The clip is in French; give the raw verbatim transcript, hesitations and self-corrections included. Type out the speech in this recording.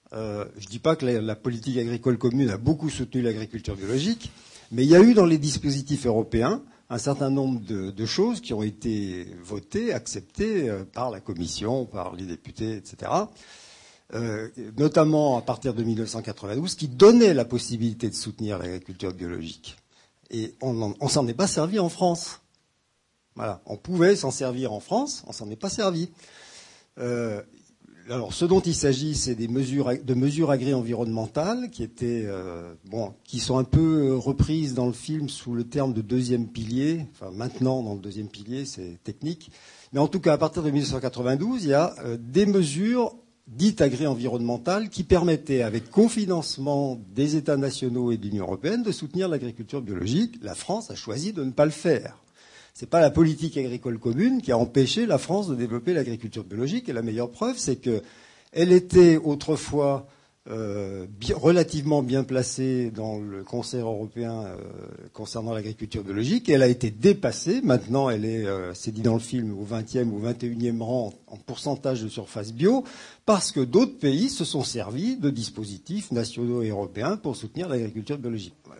Euh, je ne dis pas que la, la politique agricole commune a beaucoup soutenu l'agriculture biologique, mais il y a eu dans les dispositifs européens un certain nombre de, de choses qui ont été votées, acceptées euh, par la Commission, par les députés, et cetera, euh, notamment à partir de mille neuf cent quatre-vingt-douze, qui donnaient la possibilité de soutenir l'agriculture biologique. Et on ne s'en est pas servi en France. Voilà, on pouvait s'en servir en France, on s'en est pas servi. Euh, alors, ce dont il s'agit, c'est des mesures de mesures agri-environnementales qui étaient euh, bon, qui sont un peu reprises dans le film sous le terme de deuxième pilier. Enfin, maintenant, dans le deuxième pilier, c'est technique. Mais en tout cas, à partir de mille neuf cent quatre-vingt-douze, il y a euh, des mesures dites agri-environnementales qui permettaient, avec cofinancement des États nationaux et de l'Union européenne, de soutenir l'agriculture biologique. La France a choisi de ne pas le faire. C'est pas la politique agricole commune qui a empêché la France de développer l'agriculture biologique. Et la meilleure preuve, c'est que elle était autrefois euh, bien, relativement bien placée dans le Conseil européen euh, concernant l'agriculture biologique. Et elle a été dépassée. Maintenant, elle est, euh, c'est dit dans le film, au vingtième ou vingt et unième rang en pourcentage de surface bio, parce que d'autres pays se sont servis de dispositifs nationaux et européens pour soutenir l'agriculture biologique.